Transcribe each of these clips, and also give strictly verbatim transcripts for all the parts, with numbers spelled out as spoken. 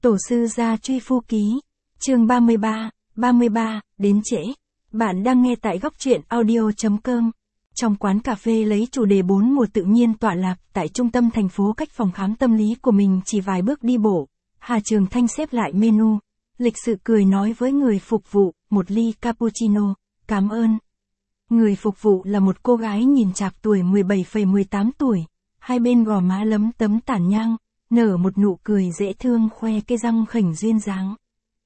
Tổ sư gia truy phu ký. Chương ba mươi ba, ba mươi ba, đến trễ. Bạn đang nghe tại góc truyện audio.com. Trong quán cà phê lấy chủ đề bốn mùa tự nhiên tọa lạc tại trung tâm thành phố cách phòng khám tâm lý của mình chỉ vài bước đi bộ, Hà Trường Thanh xếp lại menu, lịch sự cười nói với người phục vụ, một ly cappuccino, cảm ơn. Người phục vụ là một cô gái nhìn chạc tuổi mười bảy mười tám tuổi, hai bên gò má lấm tấm tản nhang, nở một nụ cười dễ thương khoe cái răng khểnh duyên dáng.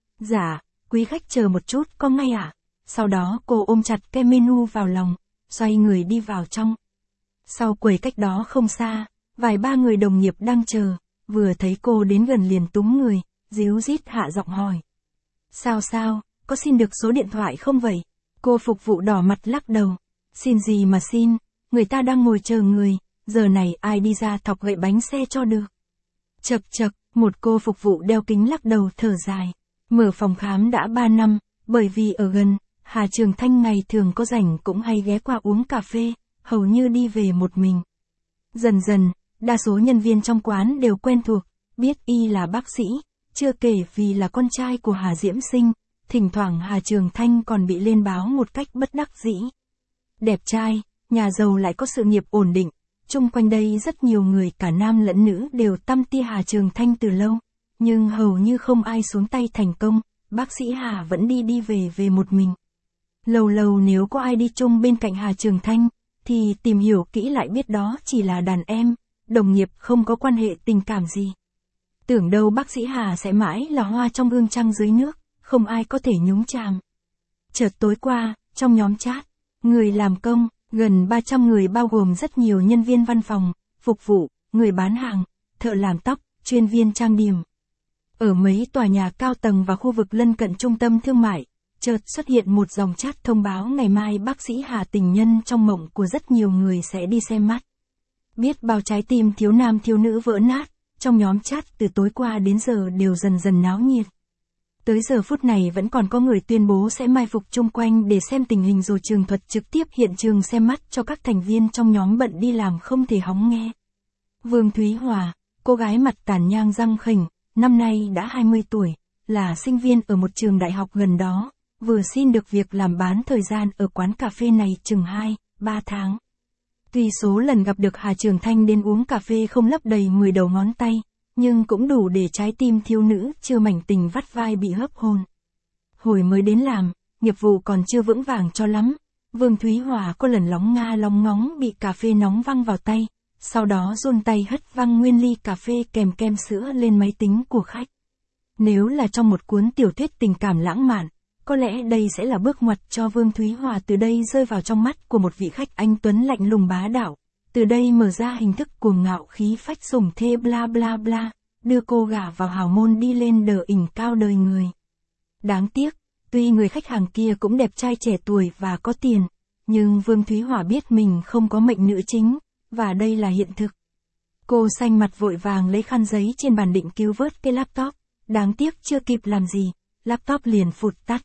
Dạ, quý khách chờ một chút có ngay ạ. À? Sau đó cô ôm chặt cái menu vào lòng, xoay người đi vào trong. Sau quầy cách đó không xa, vài ba người đồng nghiệp đang chờ, vừa thấy cô đến gần liền túm người, díu dít hạ giọng hỏi. Sao sao, có xin được số điện thoại không vậy? Cô phục vụ đỏ mặt lắc đầu. Xin gì mà xin, người ta đang ngồi chờ người, giờ này ai đi ra thọc gậy bánh xe cho được. Chật chật, một cô phục vụ đeo kính lắc đầu thở dài. Mở phòng khám đã ba năm, bởi vì ở gần, Hà Trường Thanh ngày thường có rảnh cũng hay ghé qua uống cà phê, hầu như đi về một mình. Dần dần, đa số nhân viên trong quán đều quen thuộc, biết y là bác sĩ, chưa kể vì là con trai của Hà Diễm Sinh, thỉnh thoảng Hà Trường Thanh còn bị lên báo một cách bất đắc dĩ. Đẹp trai, nhà giàu lại có sự nghiệp ổn định, chung quanh đây rất nhiều người cả nam lẫn nữ đều tăm tia Hà Trường Thanh từ lâu, nhưng hầu như không ai xuống tay thành công, bác sĩ Hà vẫn đi đi về về một mình. Lâu lâu nếu có ai đi chung bên cạnh Hà Trường Thanh, thì tìm hiểu kỹ lại biết đó chỉ là đàn em, đồng nghiệp không có quan hệ tình cảm gì. Tưởng đâu bác sĩ Hà sẽ mãi là hoa trong gương trăng dưới nước, không ai có thể nhúng chàm. Chợt tối qua, trong nhóm chat, người làm công, gần ba trăm người bao gồm rất nhiều nhân viên văn phòng, phục vụ, người bán hàng, thợ làm tóc, chuyên viên trang điểm. Ở mấy tòa nhà cao tầng và khu vực lân cận trung tâm thương mại, chợt xuất hiện một dòng chat thông báo ngày mai bác sĩ Hà tình nhân trong mộng của rất nhiều người sẽ đi xem mắt. Biết bao trái tim thiếu nam thiếu nữ vỡ nát, trong nhóm chat từ tối qua đến giờ đều dần dần náo nhiệt. Tới giờ phút này vẫn còn có người tuyên bố sẽ mai phục chung quanh để xem tình hình rồi trường thuật trực tiếp hiện trường xem mắt cho các thành viên trong nhóm bận đi làm không thể hóng nghe. Vương Thúy Hòa, cô gái mặt tàn nhang răng khểnh, năm nay đã hai mươi tuổi, là sinh viên ở một trường đại học gần đó, vừa xin được việc làm bán thời gian ở quán cà phê này chừng hai, ba tháng. Tuy số lần gặp được Hà Trường Thanh đến uống cà phê không lấp đầy mười đầu ngón tay, nhưng cũng đủ để trái tim thiếu nữ chưa mảnh tình vắt vai bị hớp hồn. Hồi mới đến làm, nghiệp vụ còn chưa vững vàng cho lắm, Vương Thúy Hòa có lần lóng nga lóng ngóng bị cà phê nóng văng vào tay, sau đó run tay hất văng nguyên ly cà phê kèm kem sữa lên máy tính của khách. Nếu là trong một cuốn tiểu thuyết tình cảm lãng mạn, có lẽ đây sẽ là bước ngoặt cho Vương Thúy Hòa từ đây rơi vào trong mắt của một vị khách anh tuấn lạnh lùng bá đạo. Từ đây mở ra hình thức cuồng ngạo khí phách sủng thê bla bla bla, đưa cô gả vào hào môn đi lên đờ ỉnh cao đời người. Đáng tiếc, tuy người khách hàng kia cũng đẹp trai trẻ tuổi và có tiền, nhưng Vương Thúy Hòa biết mình không có mệnh nữ chính, và đây là hiện thực. Cô xanh mặt vội vàng lấy khăn giấy trên bàn định cứu vớt cái laptop, đáng tiếc chưa kịp làm gì, laptop liền phụt tắt.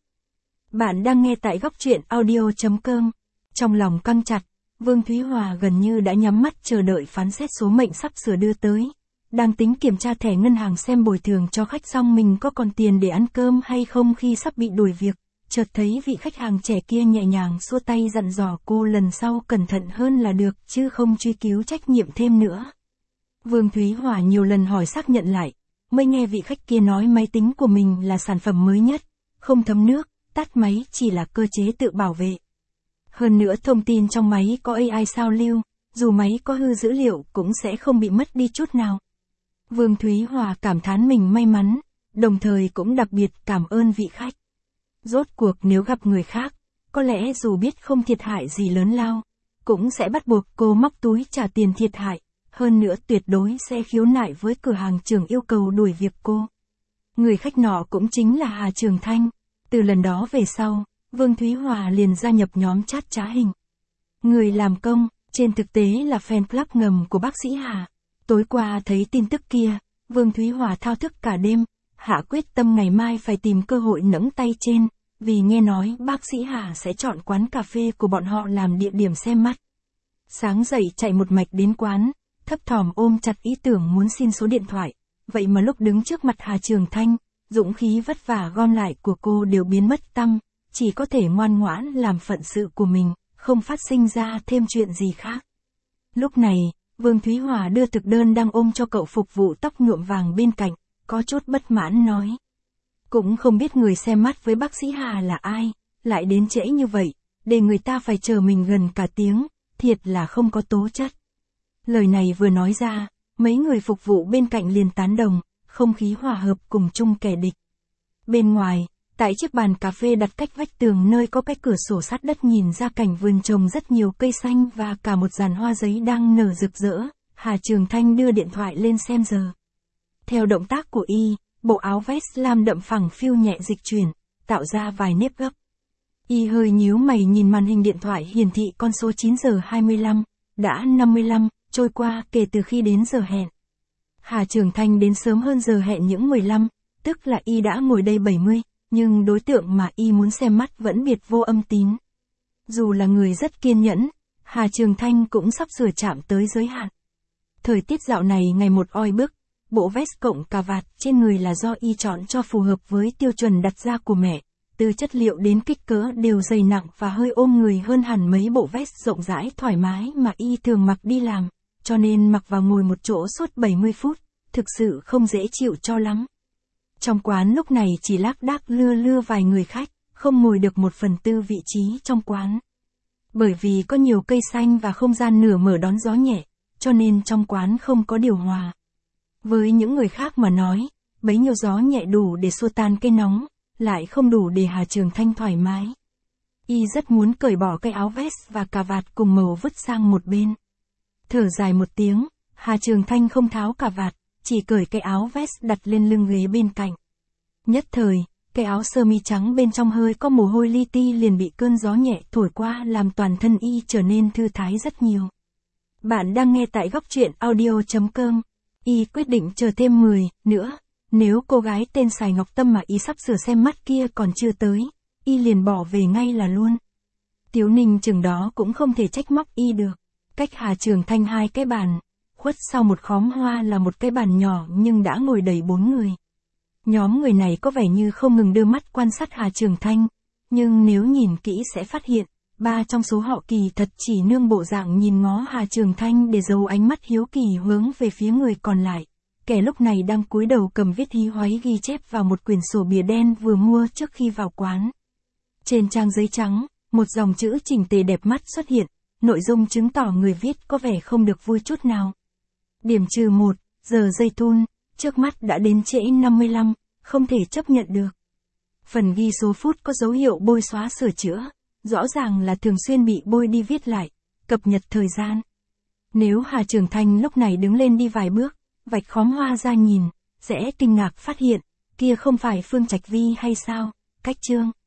Bạn đang nghe tại góc truyện audio.com. Trong lòng căng chặt, Vương Thúy Hòa gần như đã nhắm mắt chờ đợi phán xét số mệnh sắp sửa đưa tới. Đang tính kiểm tra thẻ ngân hàng xem bồi thường cho khách xong mình có còn tiền để ăn cơm hay không khi sắp bị đuổi việc, chợt thấy vị khách hàng trẻ kia nhẹ nhàng xua tay dặn dò cô lần sau cẩn thận hơn là được chứ không truy cứu trách nhiệm thêm nữa. Vương Thúy Hòa nhiều lần hỏi xác nhận lại, mới nghe vị khách kia nói máy tính của mình là sản phẩm mới nhất, không thấm nước, tắt máy chỉ là cơ chế tự bảo vệ. Hơn nữa thông tin trong máy có a i sao lưu, dù máy có hư dữ liệu cũng sẽ không bị mất đi chút nào. Vương Thúy Hòa cảm thán mình may mắn, đồng thời cũng đặc biệt cảm ơn vị khách. Rốt cuộc nếu gặp người khác, có lẽ dù biết không thiệt hại gì lớn lao, cũng sẽ bắt buộc cô móc túi trả tiền thiệt hại, hơn nữa tuyệt đối sẽ khiếu nại với cửa hàng trưởng yêu cầu đuổi việc cô. Người khách nọ cũng chính là Hà Trường Thanh. Từ lần đó về sau, Vương Thúy Hòa liền gia nhập nhóm chat trá hình. Người làm công, trên thực tế là fan club ngầm của bác sĩ Hà. Tối qua thấy tin tức kia, Vương Thúy Hòa thao thức cả đêm, hạ quyết tâm ngày mai phải tìm cơ hội nẫng tay trên, vì nghe nói bác sĩ Hà sẽ chọn quán cà phê của bọn họ làm địa điểm xem mắt. Sáng dậy chạy một mạch đến quán, thấp thỏm ôm chặt ý tưởng muốn xin số điện thoại, vậy mà lúc đứng trước mặt Hà Trường Thanh, dũng khí vất vả gom lại của cô đều biến mất tăm, chỉ có thể ngoan ngoãn làm phận sự của mình, không phát sinh ra thêm chuyện gì khác. Lúc này, Vương Thúy Hòa đưa thực đơn đang ôm cho cậu phục vụ tóc nhuộm vàng bên cạnh, có chút bất mãn nói. Cũng không biết người xem mắt với bác sĩ Hà là ai, lại đến trễ như vậy, để người ta phải chờ mình gần cả tiếng, thiệt là không có tố chất. Lời này vừa nói ra, mấy người phục vụ bên cạnh liền tán đồng, không khí hòa hợp cùng chung kẻ địch. Bên ngoài, tại chiếc bàn cà phê đặt cách vách tường nơi có cái cửa sổ sát đất nhìn ra cảnh vườn trồng rất nhiều cây xanh và cả một dàn hoa giấy đang nở rực rỡ, Hà Trường Thanh đưa điện thoại lên xem giờ. Theo động tác của y, bộ áo vest lam đậm phẳng phiu nhẹ dịch chuyển, tạo ra vài nếp gấp. Y hơi nhíu mày nhìn màn hình điện thoại hiển thị con số chín giờ hai mươi lăm, đã năm mươi lăm, trôi qua kể từ khi đến giờ hẹn. Hà Trường Thanh đến sớm hơn giờ hẹn những mười lăm, tức là y đã ngồi đây bảy mươi, nhưng đối tượng mà y muốn xem mắt vẫn biệt vô âm tín. Dù là người rất kiên nhẫn, Hà Trường Thanh cũng sắp sửa chạm tới giới hạn. Thời tiết dạo này ngày một oi bức, bộ vest cộng cà vạt trên người là do y chọn cho phù hợp với tiêu chuẩn đặt ra của mẹ, từ chất liệu đến kích cỡ đều dày nặng và hơi ôm người hơn hẳn mấy bộ vest rộng rãi thoải mái mà y thường mặc đi làm, cho nên mặc vào ngồi một chỗ suốt bảy mươi phút, thực sự không dễ chịu cho lắm. Trong quán lúc này chỉ lác đác lưa lưa vài người khách, không ngồi được một phần tư vị trí trong quán. Bởi vì có nhiều cây xanh và không gian nửa mở đón gió nhẹ, cho nên trong quán không có điều hòa. Với những người khác mà nói, bấy nhiêu gió nhẹ đủ để xua tan cái nóng, lại không đủ để Hà Trường Thanh thoải mái. Y rất muốn cởi bỏ cái áo vest và cà vạt cùng màu vứt sang một bên. Thở dài một tiếng, Hà Trường Thanh không tháo cà vạt, chỉ cởi cái áo vest đặt lên lưng ghế bên cạnh. Nhất thời, cái áo sơ mi trắng bên trong hơi có mồ hôi li ti liền bị cơn gió nhẹ thổi qua làm toàn thân y trở nên thư thái rất nhiều. Bạn đang nghe tại góc truyện audio chấm com. Y quyết định chờ thêm mười nữa, nếu cô gái tên Sài Ngọc Tâm mà y sắp sửa xem mắt kia còn chưa tới, y liền bỏ về ngay là luôn. Tiếu Ninh chừng đó cũng không thể trách móc y được. Cách Hà Trường Thanh hai cái bàn, khuất sau một khóm hoa là một cái bàn nhỏ nhưng đã ngồi đầy bốn người. Nhóm người này có vẻ như không ngừng đưa mắt quan sát Hà Trường Thanh, nhưng nếu nhìn kỹ sẽ phát hiện, ba trong số họ kỳ thật chỉ nương bộ dạng nhìn ngó Hà Trường Thanh để giấu ánh mắt hiếu kỳ hướng về phía người còn lại. Kẻ lúc này đang cúi đầu cầm viết hí hoáy ghi chép vào một quyển sổ bìa đen vừa mua trước khi vào quán. Trên trang giấy trắng, một dòng chữ chỉnh tề đẹp mắt xuất hiện, nội dung chứng tỏ người viết có vẻ không được vui chút nào. Điểm trừ một, giờ dây thun, trước mắt đã đến trễ năm mươi lăm, không thể chấp nhận được. Phần ghi số phút có dấu hiệu bôi xóa sửa chữa, rõ ràng là thường xuyên bị bôi đi viết lại, cập nhật thời gian. Nếu Hà Trường Thanh lúc này đứng lên đi vài bước, vạch khóm hoa ra nhìn, sẽ kinh ngạc phát hiện, kia không phải Phương Trạch Vi hay sao, cách chương.